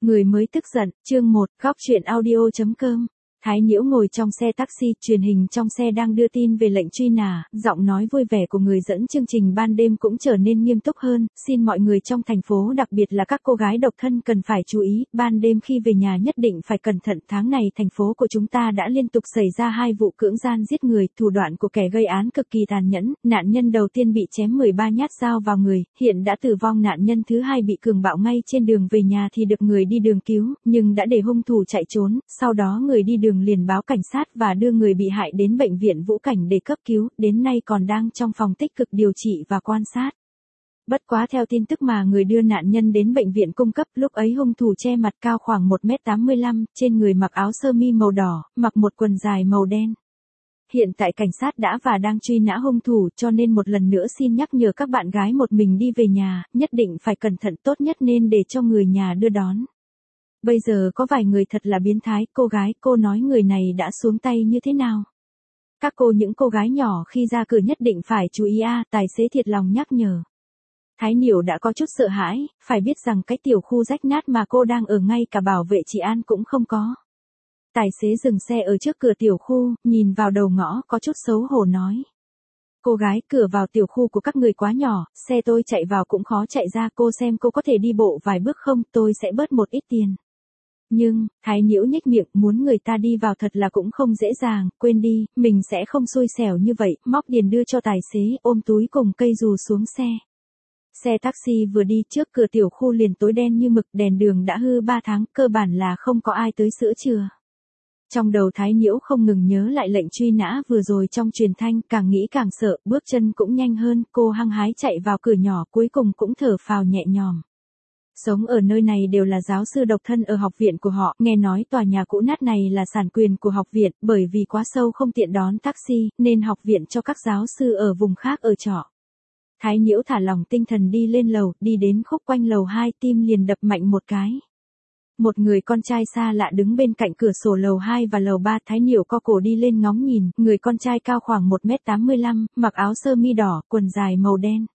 Người mới tức giận, chương 1, góc chuyện audio.com. Thái Nhiễu ngồi trong xe taxi, truyền hình trong xe đang đưa tin về lệnh truy nã, giọng nói vui vẻ của người dẫn chương trình ban đêm cũng trở nên nghiêm túc hơn, xin mọi người trong thành phố đặc biệt là các cô gái độc thân cần phải chú ý, ban đêm khi về nhà nhất định phải cẩn thận, tháng này thành phố của chúng ta đã liên tục xảy ra 2 vụ cưỡng gian giết người, thủ đoạn của kẻ gây án cực kỳ tàn nhẫn, nạn nhân đầu tiên bị chém 13 nhát dao vào người, hiện đã tử vong, nạn nhân thứ hai bị cường bạo ngay trên đường về nhà thì được người đi đường cứu, nhưng đã để hung thủ chạy trốn, sau đó người đi đường liền báo cảnh sát và đưa người bị hại đến bệnh viện Vũ Cảnh để cấp cứu, đến nay còn đang trong phòng tích cực điều trị và quan sát. Bất quá theo tin tức mà người đưa nạn nhân đến bệnh viện cung cấp, lúc ấy hung thủ che mặt, cao khoảng 1m85, trên người mặc áo sơ mi màu đỏ, mặc một quần dài màu đen. Hiện tại cảnh sát đã và đang truy nã hung thủ, cho nên một lần nữa xin nhắc nhở các bạn gái một mình đi về nhà, nhất định phải cẩn thận, tốt nhất nên để cho người nhà đưa đón. Bây giờ có vài người thật là biến thái, cô gái, cô nói người này đã xuống tay như thế nào? Các cô, những cô gái nhỏ khi ra cửa nhất định phải chú ý tài xế thiệt lòng nhắc nhở. Thái Nhiễu đã có chút sợ hãi, phải biết rằng cái tiểu khu rách nát mà cô đang ở ngay cả bảo vệ trị an cũng không có. Tài xế dừng xe ở trước cửa tiểu khu, nhìn vào đầu ngõ có chút xấu hổ nói. Cô gái, cửa vào tiểu khu của các người quá nhỏ, xe tôi chạy vào cũng khó chạy ra, cô xem cô có thể đi bộ vài bước không, tôi sẽ bớt một ít tiền. Nhưng, Thái Nhiễu nhếch miệng, muốn người ta đi vào thật là cũng không dễ dàng, quên đi, mình sẽ không xui xẻo như vậy, móc tiền đưa cho tài xế, ôm túi cùng cây dù xuống xe. Xe taxi vừa đi, trước cửa tiểu khu liền tối đen như mực, đèn đường đã hư 3 tháng, cơ bản là không có ai tới sửa chữa. Trong đầu Thái Nhiễu không ngừng nhớ lại lệnh truy nã vừa rồi trong truyền thanh, càng nghĩ càng sợ, bước chân cũng nhanh hơn, cô hăng hái chạy vào cửa nhỏ, cuối cùng cũng thở phào nhẹ nhõm. Sống ở nơi này đều là giáo sư độc thân ở học viện của họ, nghe nói tòa nhà cũ nát này là sản quyền của học viện, bởi vì quá sâu không tiện đón taxi, nên học viện cho các giáo sư ở vùng khác ở trọ. Thái Nhiễu thả lỏng tinh thần đi lên lầu, đi đến khúc quanh lầu 2, tim liền đập mạnh một cái. Một người con trai xa lạ đứng bên cạnh cửa sổ lầu 2 và lầu 3, Thái Nhiễu co cổ đi lên ngóng nhìn, người con trai cao khoảng 1m85, mặc áo sơ mi đỏ, quần dài màu đen.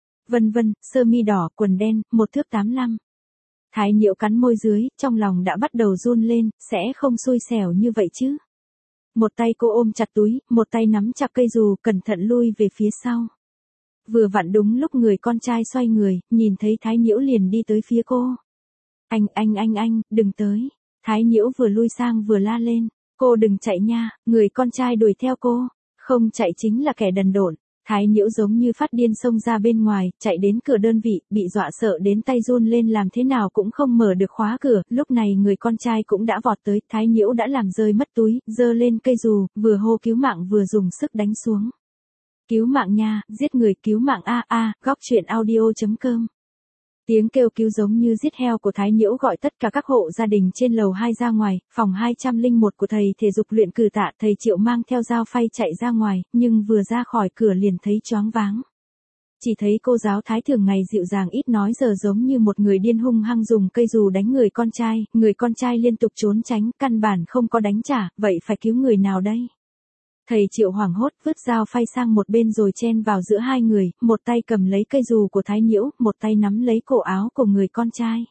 Sơ mi đỏ, quần đen, 1m85. Thái Nhiễu cắn môi dưới, trong lòng đã bắt đầu run lên, sẽ không xui xẻo như vậy chứ. Một tay cô ôm chặt túi, một tay nắm chặt cây dù, cẩn thận lui về phía sau. Vừa vặn đúng lúc người con trai xoay người, nhìn thấy Thái Nhiễu liền đi tới phía cô. Anh, đừng tới. Thái Nhiễu vừa lui sang vừa la lên. Cô đừng chạy nha, người con trai đuổi theo cô. Không chạy chính là kẻ đần độn. Thái Nhiễu giống như phát điên xông ra bên ngoài, chạy đến cửa đơn vị, bị dọa sợ đến tay run lên, làm thế nào cũng không mở được khóa cửa. Lúc này người con trai cũng đã vọt tới, Thái Nhiễu đã làm rơi mất túi, giơ lên cây dù, vừa hô cứu mạng vừa dùng sức đánh xuống. Cứu mạng nha, giết người, cứu mạng góc chuyện audio.com. Tiếng kêu cứu giống như giết heo của Thái Nhiễu gọi tất cả các hộ gia đình trên lầu 2 ra ngoài, phòng 201 của thầy thể dục luyện cử Tạ, thầy Triệu mang theo dao phay chạy ra ngoài, nhưng vừa ra khỏi cửa liền thấy choáng váng. Chỉ thấy cô giáo Thái thường ngày dịu dàng ít nói giờ giống như một người điên hung hăng dùng cây dù đánh người con trai liên tục trốn tránh, căn bản không có đánh trả, vậy phải cứu người nào đây? Thầy Triệu hoảng hốt vứt dao phay sang một bên rồi chen vào giữa hai người, một tay cầm lấy cây dù của Thái Nhiễu, một tay nắm lấy cổ áo của người con trai.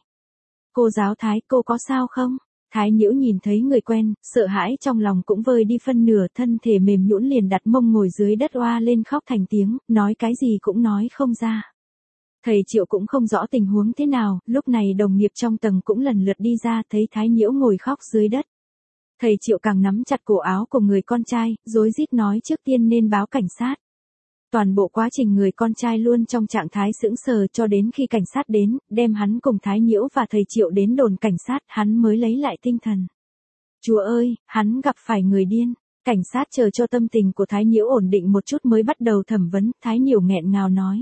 Cô giáo Thái, cô có sao không? Thái Nhiễu nhìn thấy người quen, sợ hãi trong lòng cũng vơi đi phân nửa, thân thể mềm nhũn liền đặt mông ngồi dưới đất oa lên khóc thành tiếng, nói cái gì cũng nói không ra. Thầy Triệu cũng không rõ tình huống thế nào, lúc này đồng nghiệp trong tầng cũng lần lượt đi ra, thấy Thái Nhiễu ngồi khóc dưới đất. Thầy Triệu càng nắm chặt cổ áo của người con trai, rối rít nói trước tiên nên báo cảnh sát. Toàn bộ quá trình người con trai luôn trong trạng thái sững sờ cho đến khi cảnh sát đến, đem hắn cùng Thái Nhiễu và thầy Triệu đến đồn cảnh sát, hắn mới lấy lại tinh thần. Chúa ơi, hắn gặp phải người điên. Cảnh sát chờ cho tâm tình của Thái Nhiễu ổn định một chút mới bắt đầu thẩm vấn, Thái Nhiễu nghẹn ngào nói.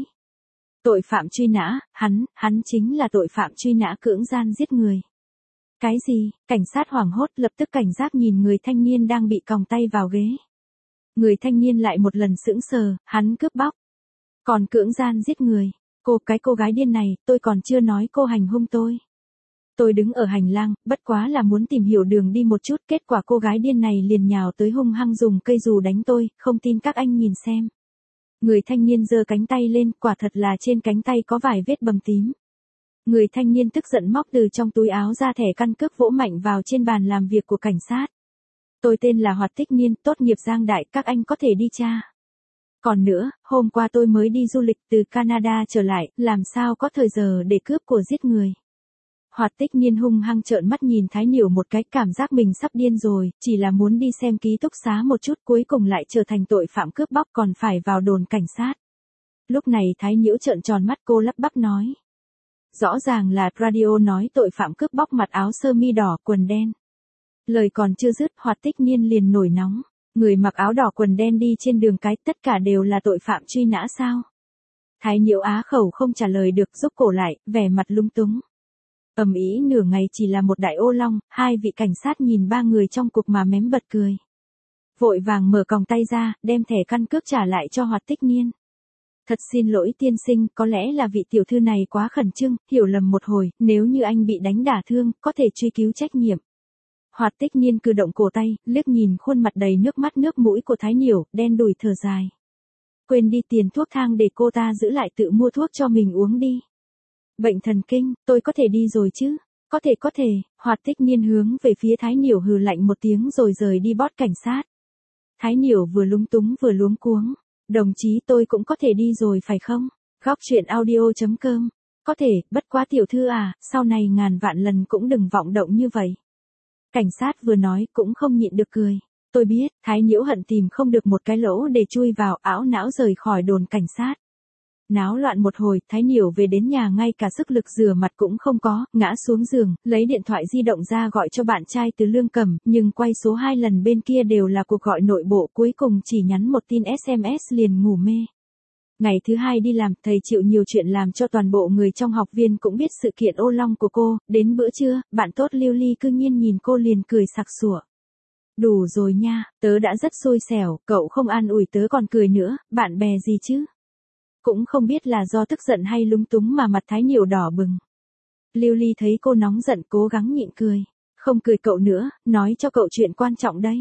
Tội phạm truy nã, hắn chính là tội phạm truy nã cưỡng gian giết người. Cái gì? Cảnh sát hoảng hốt lập tức cảnh giác nhìn người thanh niên đang bị còng tay vào ghế. Người thanh niên lại một lần sững sờ, hắn cướp bóc. Còn cưỡng gian giết người. Cô gái điên này, tôi còn chưa nói cô hành hung tôi. Tôi đứng ở hành lang, bất quá là muốn tìm hiểu đường đi một chút, kết quả cô gái điên này liền nhào tới hung hăng dùng cây dù đánh tôi, không tin các anh nhìn xem. Người thanh niên giơ cánh tay lên, quả thật là trên cánh tay có vài vết bầm tím. Người thanh niên tức giận móc từ trong túi áo ra thẻ căn cước vỗ mạnh vào trên bàn làm việc của cảnh sát. Tôi tên là Hoạt Tích Niên, tốt nghiệp Giang Đại, các anh có thể đi tra. Còn nữa, hôm qua tôi mới đi du lịch từ Canada trở lại, làm sao có thời giờ để cướp của giết người. Hoạt Tích Niên hung hăng trợn mắt nhìn Thái Niểu một cái, cảm giác mình sắp điên rồi, chỉ là muốn đi xem ký túc xá một chút, cuối cùng lại trở thành tội phạm cướp bóc còn phải vào đồn cảnh sát. Lúc này Thái Nhiễu trợn tròn mắt, cô lắp bắp nói. Rõ ràng là radio nói tội phạm cướp bóc mặc áo sơ mi đỏ quần đen. Lời còn chưa dứt, Hoạt Tích Niên liền nổi nóng. Người mặc áo đỏ quần đen đi trên đường cái tất cả đều là tội phạm truy nã sao? Thái Nhiễu á khẩu không trả lời được, rúc cổ lại, vẻ mặt lung túng. Ầm ĩ nửa ngày chỉ là một đại ô long, hai vị cảnh sát nhìn ba người trong cuộc mà mém bật cười. Vội vàng mở còng tay ra, đem thẻ căn cước trả lại cho Hoạt Tích Niên. Thật xin lỗi tiên sinh, có lẽ là vị tiểu thư này quá khẩn trương, hiểu lầm một hồi, nếu như anh bị đánh đả thương, có thể truy cứu trách nhiệm. Hoạt Tích Niên cử động cổ tay, liếc nhìn khuôn mặt đầy nước mắt nước mũi của Thái Niểu, đen đủi thở dài. Quên đi tiền thuốc thang để cô ta giữ lại tự mua thuốc cho mình uống đi. Bệnh thần kinh, tôi có thể đi rồi chứ? Có thể, Hoạt Tích Niên hướng về phía Thái Niểu hừ lạnh một tiếng rồi rời đi bót cảnh sát. Thái Niểu vừa lúng túng vừa luống cuống. Đồng chí tôi cũng có thể đi rồi phải không? Góc truyện audio.com. Có thể, bất quá tiểu thư à, sau này ngàn vạn lần cũng đừng vọng động như vậy. Cảnh sát vừa nói cũng không nhịn được cười. Tôi biết, Thái Nhiễu hận tìm không được một cái lỗ để chui vào, ảo não rời khỏi đồn cảnh sát. Náo loạn một hồi, Thái Niểu về đến nhà ngay cả sức lực rửa mặt cũng không có, ngã xuống giường, lấy điện thoại di động ra gọi cho bạn trai Từ Lương Cẩm, nhưng quay số 2 lần bên kia đều là cuộc gọi nội bộ, cuối cùng chỉ nhắn một tin SMS liền ngủ mê. Ngày thứ hai đi làm, thầy chịu nhiều chuyện làm cho toàn bộ người trong học viên cũng biết sự kiện ô long của cô, đến bữa trưa, bạn tốt Lưu Ly cư nhiên nhìn cô liền cười sặc sủa. Đủ rồi nha, tớ đã rất xui xẻo, cậu không an ủi tớ còn cười nữa, bạn bè gì chứ? Cũng không biết là do tức giận hay lúng túng mà mặt Thái Niểu đỏ bừng. Lưu Ly thấy cô nóng giận cố gắng nhịn cười. Không cười cậu nữa, nói cho cậu chuyện quan trọng đây.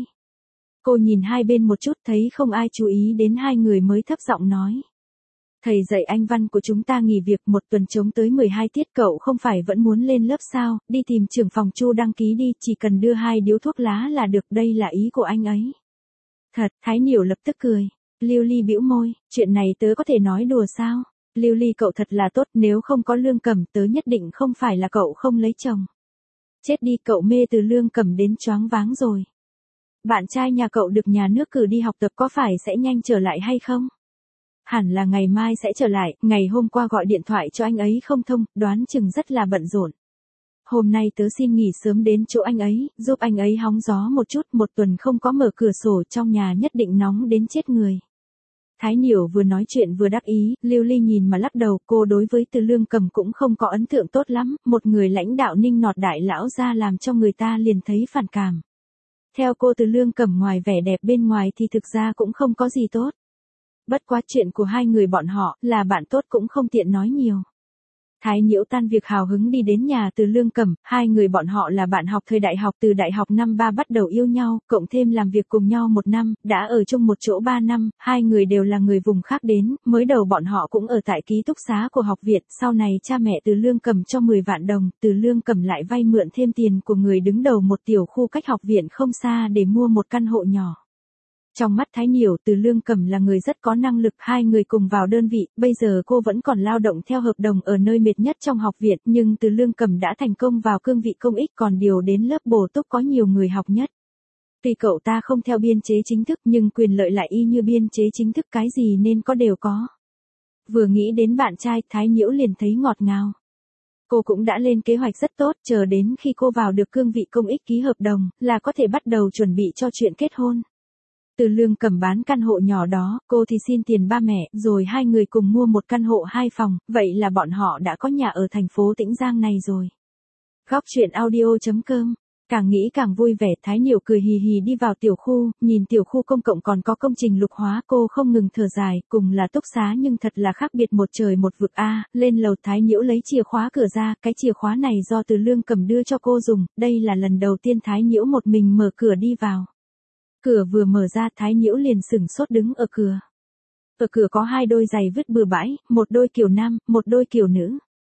Cô nhìn hai bên một chút thấy không ai chú ý đến hai người mới thấp giọng nói. Thầy dạy Anh văn của chúng ta nghỉ việc một tuần trống tới 12 tiết, cậu không phải vẫn muốn lên lớp sao, đi tìm trưởng phòng Chu đăng ký đi, chỉ cần đưa 2 điếu thuốc lá là được, đây là ý của anh ấy. Thật, Thái Niểu lập tức cười. Lưu Ly bĩu môi, chuyện này tớ có thể nói đùa sao? Lưu Ly cậu thật là tốt, nếu không có Lương Cẩm tớ nhất định không phải là cậu không lấy chồng. Chết đi, cậu mê Từ Lương Cẩm đến choáng váng rồi. Bạn trai nhà cậu được nhà nước cử đi học tập có phải sẽ nhanh trở lại hay không? Hẳn là ngày mai sẽ trở lại, ngày hôm qua gọi điện thoại cho anh ấy không thông, đoán chừng rất là bận rộn. Hôm nay tớ xin nghỉ sớm đến chỗ anh ấy, giúp anh ấy hóng gió một chút, một tuần không có mở cửa sổ trong nhà nhất định nóng đến chết người. Thái Niểu vừa nói chuyện vừa đắc ý, Lưu Ly nhìn mà lắc đầu, cô đối với Từ Lương Cẩm cũng không có ấn tượng tốt lắm, một người lãnh đạo ninh nọt đại lão ra làm cho người ta liền thấy phản cảm. Theo cô Từ Lương Cẩm ngoài vẻ đẹp bên ngoài thì thực ra cũng không có gì tốt. Bất quá chuyện của hai người bọn họ, là bạn tốt cũng không tiện nói nhiều. Thái Nhiễu tan việc hào hứng đi đến nhà Từ Lương Cẩm, hai người bọn họ là bạn học thời đại học, từ đại học năm 3 bắt đầu yêu nhau, cộng thêm làm việc cùng nhau 1 năm, đã ở chung một chỗ 3 năm, hai người đều là người vùng khác đến, mới đầu bọn họ cũng ở tại ký túc xá của học viện, sau này cha mẹ Từ Lương Cẩm cho 10 vạn đồng, Từ Lương Cẩm lại vay mượn thêm tiền của người đứng đầu một tiểu khu cách học viện không xa để mua một căn hộ nhỏ. Trong mắt Thái Niểu, Từ Lương Cẩm là người rất có năng lực, hai người cùng vào đơn vị, bây giờ cô vẫn còn lao động theo hợp đồng ở nơi mệt nhất trong học viện, nhưng Từ Lương Cẩm đã thành công vào cương vị công ích, còn điều đến lớp bổ túc có nhiều người học nhất. Tuy cậu ta không theo biên chế chính thức nhưng quyền lợi lại y như biên chế chính thức, cái gì nên có đều có. Vừa nghĩ đến bạn trai, Thái Nhiễu liền thấy ngọt ngào. Cô cũng đã lên kế hoạch rất tốt, chờ đến khi cô vào được cương vị công ích ký hợp đồng, là có thể bắt đầu chuẩn bị cho chuyện kết hôn. Từ Lương Cẩm bán căn hộ nhỏ đó, cô thì xin tiền ba mẹ, rồi hai người cùng mua một căn hộ 2 phòng, vậy là bọn họ đã có nhà ở thành phố Tĩnh Giang này rồi. Góc truyện audio.com. Càng nghĩ càng vui vẻ, Thái Niểu cười hì hì đi vào tiểu khu, nhìn tiểu khu công cộng còn có công trình lục hóa, cô không ngừng thở dài, cùng là túc xá nhưng thật là khác biệt một trời một vực a. Lên lầu, Thái Nhiễu lấy chìa khóa cửa ra, cái chìa khóa này do Từ Lương Cẩm đưa cho cô dùng, đây là lần đầu tiên Thái Nhiễu một mình mở cửa đi vào. Cửa vừa mở ra, Thái Nhiễu liền sửng sốt đứng ở cửa. Ở cửa có 2 đôi giày vứt bừa bãi, một đôi kiểu nam, một đôi kiểu nữ.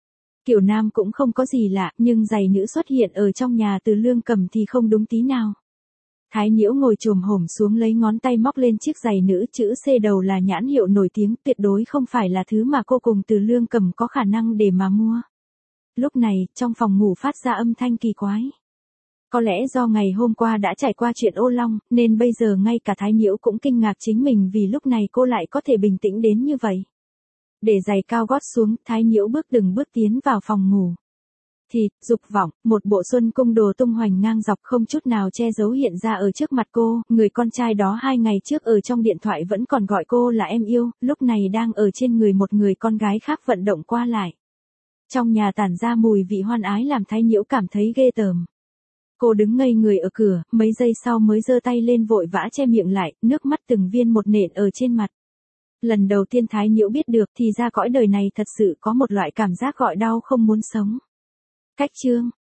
Kiểu nam cũng không có gì lạ, nhưng giày nữ xuất hiện ở trong nhà Từ Lương Cầm thì không đúng tí nào. Thái Nhiễu ngồi chồm hổm xuống lấy ngón tay móc lên chiếc giày nữ, chữ C đầu là nhãn hiệu nổi tiếng, tuyệt đối không phải là thứ mà cô cùng Từ Lương Cầm có khả năng để mà mua. Lúc này, trong phòng ngủ phát ra âm thanh kỳ quái. Có lẽ do ngày hôm qua đã trải qua chuyện ô long, nên bây giờ ngay cả Thái Nhiễu cũng kinh ngạc chính mình vì lúc này cô lại có thể bình tĩnh đến như vậy. Để giày cao gót xuống, Thái Nhiễu bước từng bước tiến vào phòng ngủ. Thịt, dục vọng, một bộ xuân cung đồ tung hoành ngang dọc không chút nào che giấu hiện ra ở trước mặt cô, người con trai đó 2 ngày trước ở trong điện thoại vẫn còn gọi cô là em yêu, lúc này đang ở trên người một người con gái khác vận động qua lại. Trong nhà tản ra mùi vị hoan ái làm Thái Nhiễu cảm thấy ghê tởm. Cô đứng ngây người ở cửa, mấy giây sau mới giơ tay lên vội vã che miệng lại, nước mắt từng viên một nện ở trên mặt. Lần đầu tiên Thái Nhiễu biết được thì ra cõi đời này thật sự có một loại cảm giác gọi đau không muốn sống. Cách chương